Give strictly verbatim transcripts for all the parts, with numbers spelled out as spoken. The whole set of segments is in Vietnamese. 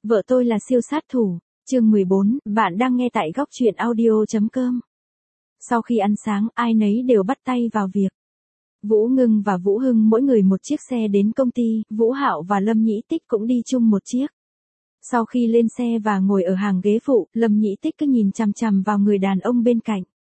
Vợ tôi là siêu sát thủ, chương mười bốn, bạn đang nghe tại góc truyện audio.com. Sau khi ăn sáng, ai nấy đều bắt tay vào việc. Vũ Ngưng và Vũ Hưng mỗi người một chiếc xe đến công ty, Vũ Hạo và Lâm Nhĩ Tích cũng đi chung một chiếc. Sau khi lên xe và ngồi ở hàng ghế phụ, Lâm Nhĩ Tích cứ nhìn chằm chằm vào người đàn ông bên cạnh.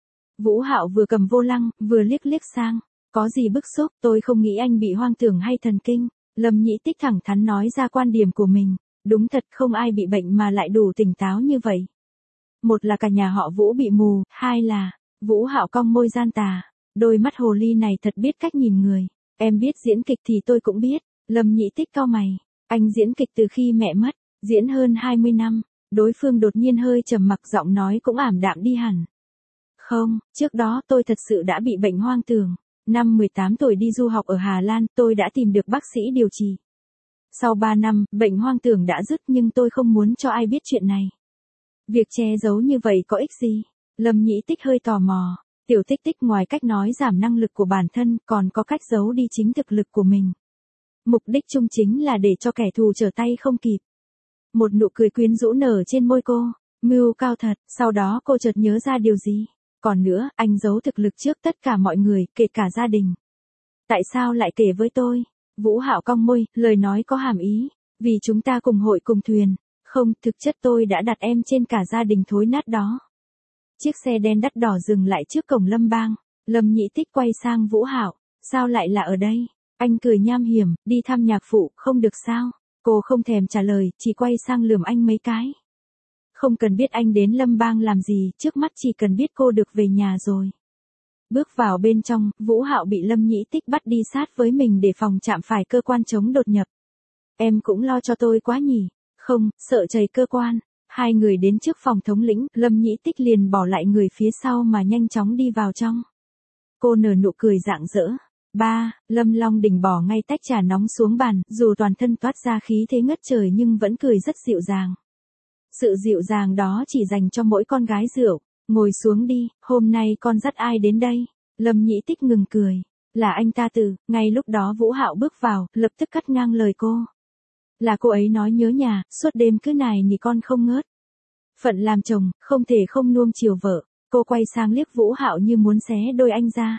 Vũ Hạo vừa cầm vô lăng, vừa liếc liếc sang. Có gì bức xúc, tôi không nghĩ anh bị hoang tưởng hay thần kinh. Lâm Nhĩ Tích thẳng thắn nói ra quan điểm của mình. Đúng thật không ai bị bệnh mà lại đủ tỉnh táo như vậy. Một là cả nhà họ Vũ bị mù, hai là, Vũ Hạo cong môi gian tà. Đôi mắt hồ ly này thật biết cách nhìn người. Em biết diễn kịch thì tôi cũng biết. Lâm Nhĩ Tích cau mày. Anh diễn kịch từ khi mẹ mất, diễn hơn hai mươi năm. Đối phương đột nhiên hơi trầm mặc, giọng nói cũng ảm đạm đi hẳn. Không, trước đó tôi thật sự đã bị bệnh hoang tưởng. Năm mười tám tuổi đi du học ở Hà Lan, tôi đã tìm được bác sĩ điều trị. Sau ba năm, bệnh hoang tưởng đã dứt nhưng tôi không muốn cho ai biết chuyện này. Việc che giấu như vậy có ích gì? Lâm Nhĩ Tích hơi tò mò. Tiểu Tích Tích ngoài cách nói giảm năng lực của bản thân còn có cách giấu đi chính thực lực của mình. Mục đích chung chính là để cho kẻ thù trở tay không kịp. Một nụ cười quyến rũ nở trên môi cô. Mưu cao thật, sau đó cô chợt nhớ ra điều gì. Còn nữa, anh giấu thực lực trước tất cả mọi người, kể cả gia đình. Tại sao lại kể với tôi? Vũ Hạo cong môi, lời nói có hàm ý. Vì chúng ta cùng hội cùng thuyền. Không, thực chất tôi đã đặt em trên cả gia đình thối nát đó. Chiếc xe đen đắt đỏ dừng lại trước cổng Lâm Bang. Lâm Nhĩ Tích quay sang Vũ Hạo. Sao lại là ở đây? Anh cười nham hiểm, đi thăm nhạc phụ, không được sao? Cô không thèm trả lời, chỉ quay sang lườm anh mấy cái. Không cần biết anh đến Lâm Bang làm gì, trước mắt chỉ cần biết cô được về nhà rồi. Bước vào bên trong, Vũ Hạo bị Lâm Nhĩ Tích bắt đi sát với mình để phòng chạm phải cơ quan chống đột nhập. Em cũng lo cho tôi quá nhỉ? Không, sợ chày cơ quan. Hai người đến trước phòng thống lĩnh, Lâm Nhĩ Tích liền bỏ lại người phía sau mà nhanh chóng đi vào trong. Cô nở nụ cười rạng rỡ. Ba, Lâm Long Đình bỏ ngay tách trà nóng xuống bàn, dù toàn thân toát ra khí thế ngất trời nhưng vẫn cười rất dịu dàng. Sự dịu dàng đó chỉ dành cho mỗi con gái rượu. Ngồi xuống đi, hôm nay con dắt ai đến đây? Lâm Nhĩ Tích ngừng cười. Là anh ta từ, ngay lúc đó Vũ Hạo bước vào, lập tức cắt ngang lời cô. Là cô ấy nói nhớ nhà, suốt đêm cứ nài nỉ con không ngớt. Phận làm chồng, không thể không nuông chiều vợ. Cô quay sang liếc Vũ Hạo như muốn xé đôi anh ra.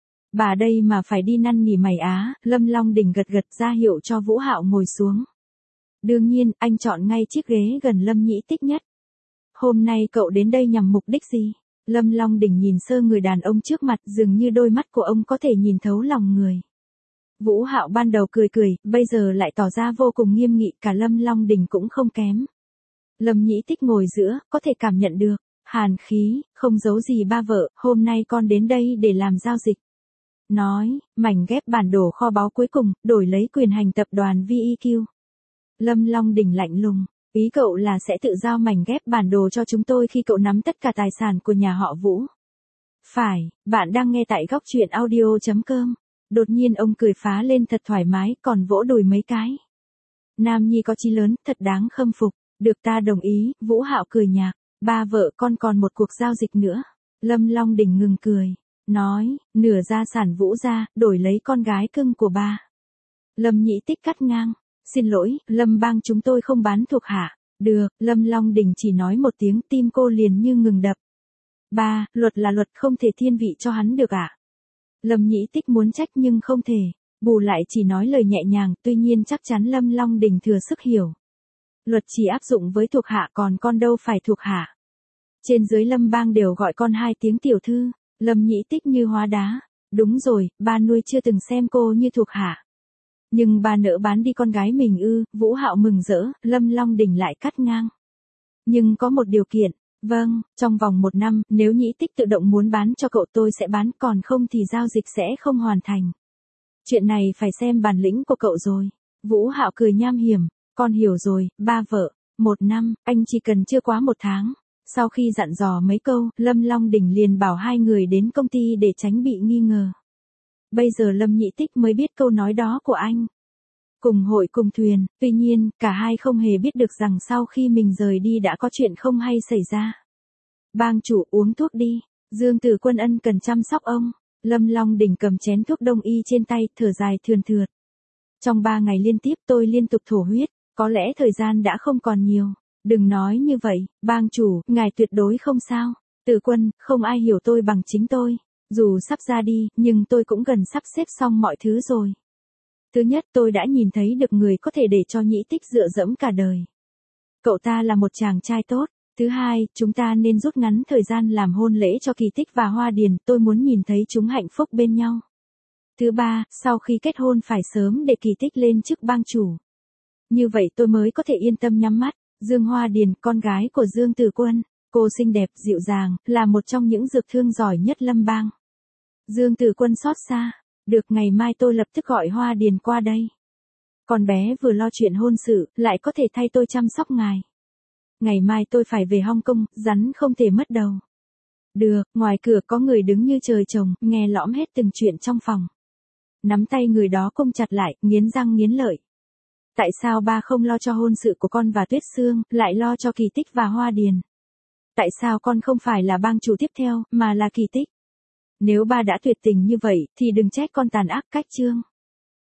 Bà đây mà phải đi năn nỉ mày á? Lâm Long Đình gật gật ra hiệu cho Vũ Hạo ngồi xuống. Đương nhiên, anh chọn ngay chiếc ghế gần Lâm Nhĩ Tích nhất. Hôm nay cậu đến đây nhằm mục đích gì? Lâm Long Đình nhìn sơ người đàn ông trước mặt, dường như đôi mắt của ông có thể nhìn thấu lòng người. Vũ Hạo ban đầu cười cười, bây giờ lại tỏ ra vô cùng nghiêm nghị, cả Lâm Long Đình cũng không kém. Lâm Nhĩ Tích ngồi giữa, có thể cảm nhận được hàn khí, không giấu gì ba vợ, hôm nay con đến đây để làm giao dịch. Nói, mảnh ghép bản đồ kho báu cuối cùng, đổi lấy quyền hành tập đoàn vê e quy. Lâm Long Đình lạnh lùng. Ý cậu là sẽ tự giao mảnh ghép bản đồ cho chúng tôi khi cậu nắm tất cả tài sản của nhà họ Vũ. Phải, bạn đang nghe tại góc truyện audio.com. Đột nhiên ông cười phá lên thật thoải mái, còn vỗ đùi mấy cái. Nam nhi có chí lớn, thật đáng khâm phục. Được ta đồng ý, Vũ Hạo cười nhạt. Ba vợ con còn một cuộc giao dịch nữa. Lâm Long Đình ngừng cười. Nói, nửa gia sản Vũ gia, đổi lấy con gái cưng của ba. Lâm Nhĩ Tích cắt ngang. Xin lỗi, Lâm Bang chúng tôi không bán thuộc hạ. Được, Lâm Long Đình chỉ nói một tiếng, tim cô liền như ngừng đập. Ba, luật là luật, không thể thiên vị cho hắn được ạ. À? Lâm Nhĩ Tích muốn trách nhưng không thể. Bù lại chỉ nói lời nhẹ nhàng, tuy nhiên chắc chắn Lâm Long Đình thừa sức hiểu. Luật chỉ áp dụng với thuộc hạ, còn con đâu phải thuộc hạ. Trên dưới Lâm Bang đều gọi con hai tiếng tiểu thư. Lâm Nhĩ Tích như hóa đá. Đúng rồi, ba nuôi chưa từng xem cô như thuộc hạ. Nhưng bà nỡ bán đi con gái mình ư? Vũ Hạo mừng rỡ, Lâm Long Đình lại cắt ngang. Nhưng có một điều kiện. Vâng, trong vòng một năm, nếu Nhĩ Tích tự động muốn bán cho cậu tôi sẽ bán, còn không thì giao dịch sẽ không hoàn thành. Chuyện này phải xem bản lĩnh của cậu rồi. Vũ Hạo cười nham hiểm, con hiểu rồi, ba vợ. Một năm, anh chỉ cần chưa quá một tháng. Sau khi dặn dò mấy câu, Lâm Long Đình liền bảo hai người đến công ty để tránh bị nghi ngờ. Bây giờ Lâm Nhĩ Tích mới biết câu nói đó của anh. Cùng hội cùng thuyền, tuy nhiên, cả hai không hề biết được rằng sau khi mình rời đi đã có chuyện không hay xảy ra. Bang chủ uống thuốc đi, Dương Tử Quân ân cần chăm sóc ông. Lâm Long Đình cầm chén thuốc đông y trên tay, thở dài thườn thượt. Trong ba ngày liên tiếp tôi liên tục thổ huyết, Có lẽ thời gian đã không còn nhiều. Đừng nói như vậy, bang chủ, ngài tuyệt đối không sao. Từ Quân, không ai hiểu tôi bằng chính tôi. Dù sắp ra đi, nhưng tôi cũng gần sắp xếp xong mọi thứ rồi. Thứ nhất, tôi đã nhìn thấy được người có thể để cho Nhĩ Tích dựa dẫm cả đời. Cậu ta là một chàng trai tốt. Thứ hai, chúng ta nên rút ngắn thời gian làm hôn lễ cho Kỳ Tích và Hoa Điền, tôi muốn nhìn thấy chúng hạnh phúc bên nhau. Thứ ba, sau khi kết hôn phải sớm để Kỳ Tích lên chức bang chủ. Như vậy tôi mới có thể yên tâm nhắm mắt. Dương Hoa Điền, con gái của Dương Từ Quân, cô xinh đẹp, dịu dàng, là một trong những dược thương giỏi nhất Lâm Bang. Dương Từ Quân xót xa, được ngày mai tôi lập tức gọi Hoa Điền qua đây. Con bé vừa lo chuyện hôn sự, lại có thể thay tôi chăm sóc ngài. Ngày mai tôi phải về Hong Kong, rắn không thể mất đầu. Được, ngoài cửa có người đứng như trời trồng, nghe lõm hết từng chuyện trong phòng. Nắm tay người đó cong chặt lại, nghiến răng nghiến lợi. Tại sao ba không lo cho hôn sự của con và Tuyết Sương, lại lo cho Kỳ Tích và Hoa Điền? Tại sao con không phải là bang chủ tiếp theo, mà là Kỳ Tích? Nếu ba đã tuyệt tình như vậy, thì đừng trách con tàn ác cách Trương.